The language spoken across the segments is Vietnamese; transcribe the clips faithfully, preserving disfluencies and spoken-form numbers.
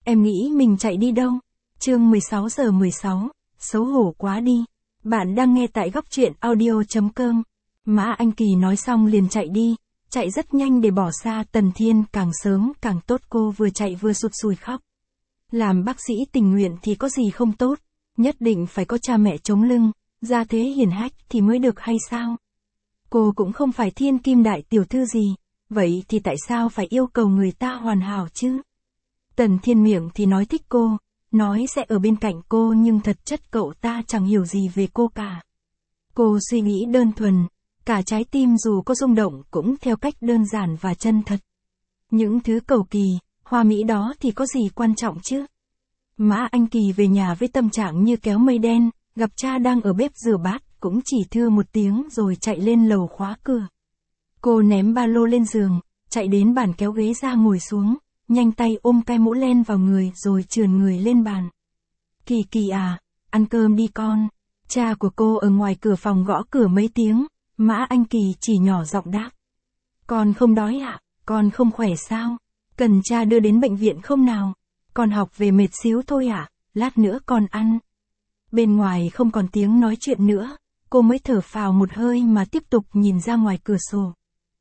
Em nghĩ mình chạy đi đâu? Chương mười sáu giờ mười sáu, xấu hổ quá đi. Bạn đang nghe tại góc truyện audio chấm com. Mã Anh Kỳ nói xong liền chạy đi, chạy rất nhanh để bỏ xa Tần Thiên, càng sớm càng tốt. Cô vừa chạy vừa sụt sùi khóc. Làm bác sĩ tình nguyện thì có gì không tốt, nhất định phải có cha mẹ chống lưng, gia thế hiển hách thì mới được hay sao? Cô cũng không phải thiên kim đại tiểu thư gì, vậy thì tại sao phải yêu cầu người ta hoàn hảo chứ? Tần Thiên miệng thì nói thích cô, nói sẽ ở bên cạnh cô, nhưng thật chất cậu ta chẳng hiểu gì về cô cả. Cô suy nghĩ đơn thuần, cả trái tim dù có rung động cũng theo cách đơn giản và chân thật. Những thứ cầu kỳ, hoa mỹ đó thì có gì quan trọng chứ? Mã Anh Kỳ về nhà với tâm trạng như kéo mây đen, gặp cha đang ở bếp rửa bát, cũng chỉ thưa một tiếng rồi chạy lên lầu khóa cửa. Cô ném ba lô lên giường, chạy đến bàn kéo ghế ra ngồi xuống, nhanh tay ôm cái mũ len vào người rồi trườn người lên bàn. Kỳ Kỳ à, ăn cơm đi con. Cha của cô ở ngoài cửa phòng gõ cửa mấy tiếng, Mã Anh Kỳ chỉ nhỏ giọng đáp. Con không đói ạ, à? Con không khỏe sao? Cần cha đưa đến bệnh viện không nào? Con học về mệt xíu thôi ạ, à? Lát nữa con ăn. Bên ngoài không còn tiếng nói chuyện nữa, cô mới thở phào một hơi mà tiếp tục nhìn ra ngoài cửa sổ.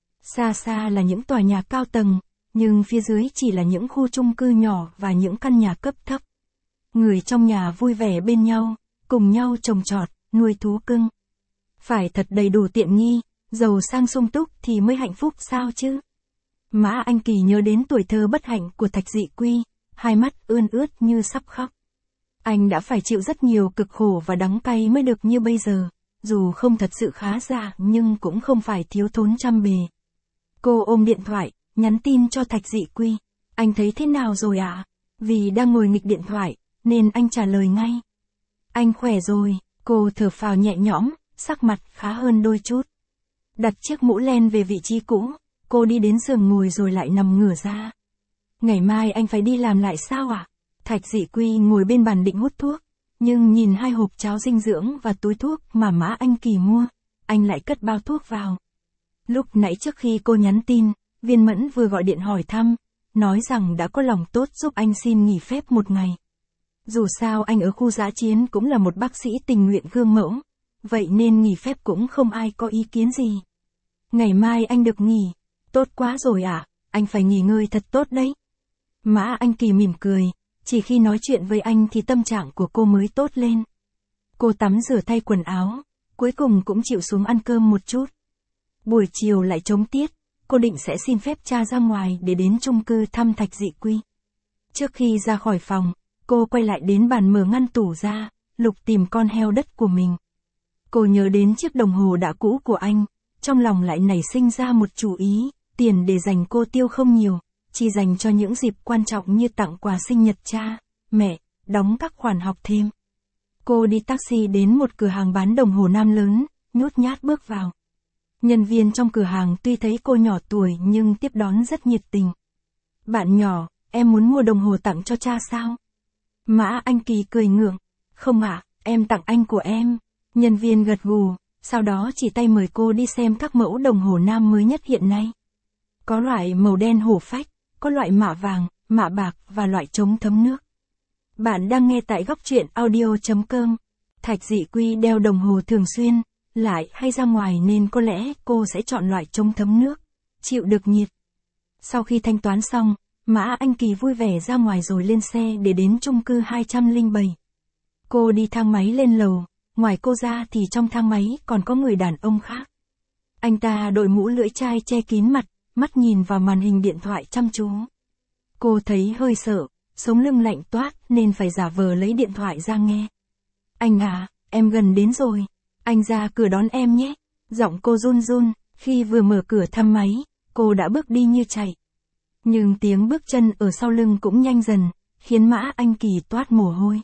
Xa xa là những tòa nhà cao tầng, nhưng phía dưới chỉ là những khu chung cư nhỏ và những căn nhà cấp thấp. Người trong nhà vui vẻ bên nhau, cùng nhau trồng trọt, nuôi thú cưng. Phải thật đầy đủ tiện nghi, giàu sang sung túc thì mới hạnh phúc sao chứ? Mã Anh Kỳ nhớ đến tuổi thơ bất hạnh của Thạch Dị Quy, hai mắt ươn ướt như sắp khóc. Anh đã phải chịu rất nhiều cực khổ và đắng cay mới được như bây giờ, dù không thật sự khá giả nhưng cũng không phải thiếu thốn trăm bề. Cô ôm điện thoại, nhắn tin cho Thạch Dị Quy. Anh thấy thế nào rồi ạ? À? Vì đang ngồi nghịch điện thoại, nên anh trả lời ngay. Anh khỏe rồi, cô thở phào nhẹ nhõm, sắc mặt khá hơn đôi chút. Đặt chiếc mũ len về vị trí cũ, cô đi đến giường ngồi rồi lại nằm ngửa ra. Ngày mai anh phải đi làm lại sao ạ? À? Thạch Dị Quy ngồi bên bàn định hút thuốc, nhưng nhìn hai hộp cháo dinh dưỡng và túi thuốc mà Mã Anh Kỳ mua, anh lại cất bao thuốc vào. Lúc nãy trước khi cô nhắn tin, Viên Mẫn vừa gọi điện hỏi thăm, nói rằng đã có lòng tốt giúp anh xin nghỉ phép một ngày. Dù sao anh ở khu dã chiến cũng là một bác sĩ tình nguyện gương mẫu, vậy nên nghỉ phép cũng không ai có ý kiến gì. Ngày mai anh được nghỉ, tốt quá rồi ạ, à? Anh phải nghỉ ngơi thật tốt đấy. Mã Anh Kỳ mỉm cười, chỉ khi nói chuyện với anh thì tâm trạng của cô mới tốt lên. Cô tắm rửa thay quần áo, cuối cùng cũng chịu xuống ăn cơm một chút. Buổi chiều lại trống tiết, cô định sẽ xin phép cha ra ngoài để đến chung cư thăm Thạch Dị Quy. Trước khi ra khỏi phòng, cô quay lại đến bàn mở ngăn tủ ra, lục tìm con heo đất của mình. Cô nhớ đến chiếc đồng hồ đã cũ của anh, trong lòng lại nảy sinh ra một chủ ý, tiền để dành cô tiêu không nhiều, chỉ dành cho những dịp quan trọng như tặng quà sinh nhật cha, mẹ, đóng các khoản học thêm. Cô đi taxi đến một cửa hàng bán đồng hồ nam lớn, nhút nhát bước vào. Nhân viên trong cửa hàng tuy thấy cô nhỏ tuổi nhưng tiếp đón rất nhiệt tình. Bạn nhỏ, em muốn mua đồng hồ tặng cho cha sao? Mã Anh Kỳ cười ngượng. Không ạ, à, em tặng anh của em. Nhân viên gật gù, sau đó chỉ tay mời cô đi xem các mẫu đồng hồ nam mới nhất hiện nay. Có loại màu đen hổ phách, có loại mạ vàng, mạ bạc và loại chống thấm nước. Bạn đang nghe tại góc truyện audio chấm com. Thạch Dị Quy đeo đồng hồ thường xuyên, lại hay ra ngoài nên có lẽ cô sẽ chọn loại chống thấm nước, chịu được nhiệt. Sau khi thanh toán xong, Mã Anh Kỳ vui vẻ ra ngoài rồi lên xe để đến chung cư hai không không bảy. Cô đi thang máy lên lầu, ngoài cô ra thì trong thang máy còn có người đàn ông khác. Anh ta đội mũ lưỡi chai che kín mặt, mắt nhìn vào màn hình điện thoại chăm chú. Cô thấy hơi sợ, sống lưng lạnh toát nên phải giả vờ lấy điện thoại ra nghe. Anh à, em gần đến rồi. Anh ra cửa đón em nhé. Giọng cô run run, khi vừa mở cửa thang máy, cô đã bước đi như chạy. Nhưng tiếng bước chân ở sau lưng cũng nhanh dần, khiến Mã Anh Kỳ toát mồ hôi.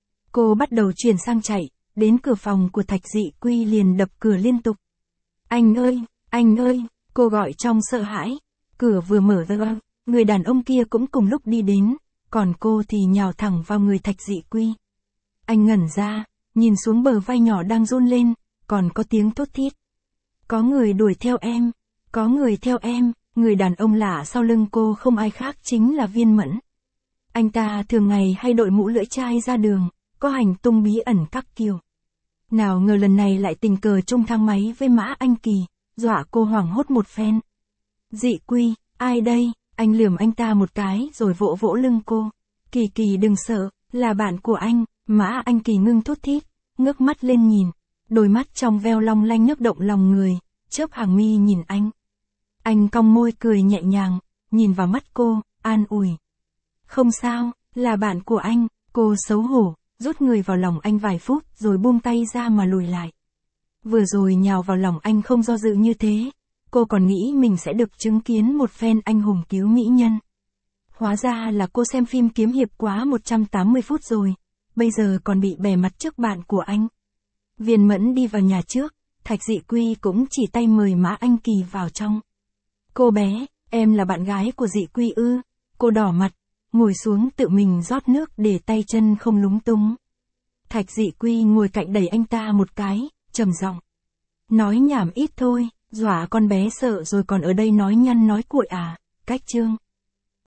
Cô bắt đầu chuyển sang chạy, đến cửa phòng của Thạch Dị Quy liền đập cửa liên tục. Anh ơi, anh ơi, cô gọi trong sợ hãi. Cửa vừa mở ra, người đàn ông kia cũng cùng lúc đi đến, còn cô thì nhào thẳng vào người Thạch Dị Quy. Anh ngẩn ra, nhìn xuống bờ vai nhỏ đang run lên, còn có tiếng thốt thít. Có người đuổi theo em, có người theo em. Người đàn ông lạ sau lưng cô không ai khác chính là Viên Mẫn. Anh ta thường ngày hay đội mũ lưỡi chai ra đường, có hành tung bí ẩn các kiểu. Nào ngờ lần này lại tình cờ chung thang máy với Mã Anh Kỳ, dọa cô hoảng hốt một phen. Dị Quy, ai đây? Anh lườm anh ta một cái rồi vỗ vỗ lưng cô. Kỳ Kỳ đừng sợ, là bạn của anh. Mã Anh Kỳ ngưng thút thít, ngước mắt lên nhìn. Đôi mắt trong veo long lanh nhức động lòng người, chớp hàng mi nhìn anh. Anh cong môi cười nhẹ nhàng, nhìn vào mắt cô, an ủi. Không sao, là bạn của anh. Cô xấu hổ, rút người vào lòng anh vài phút rồi buông tay ra mà lùi lại. Vừa rồi nhào vào lòng anh không do dự như thế, cô còn nghĩ mình sẽ được chứng kiến một phen anh hùng cứu mỹ nhân. Hóa ra là cô xem phim kiếm hiệp quá một trăm tám mươi phút rồi, bây giờ còn bị bè mặt trước bạn của anh. Viên Mẫn đi vào nhà trước, Thạch Dị Quy cũng chỉ tay mời Mã Anh Kỳ vào trong. Cô bé, em là bạn gái của Dị Quy ư? Cô đỏ mặt, ngồi xuống tự mình rót nước để tay chân không lúng túng. Thạch Dị Quy ngồi cạnh đẩy anh ta một cái, trầm giọng. Nói nhảm ít thôi, dọa con bé sợ rồi còn ở đây nói nhăn nói cuội à, cách chương.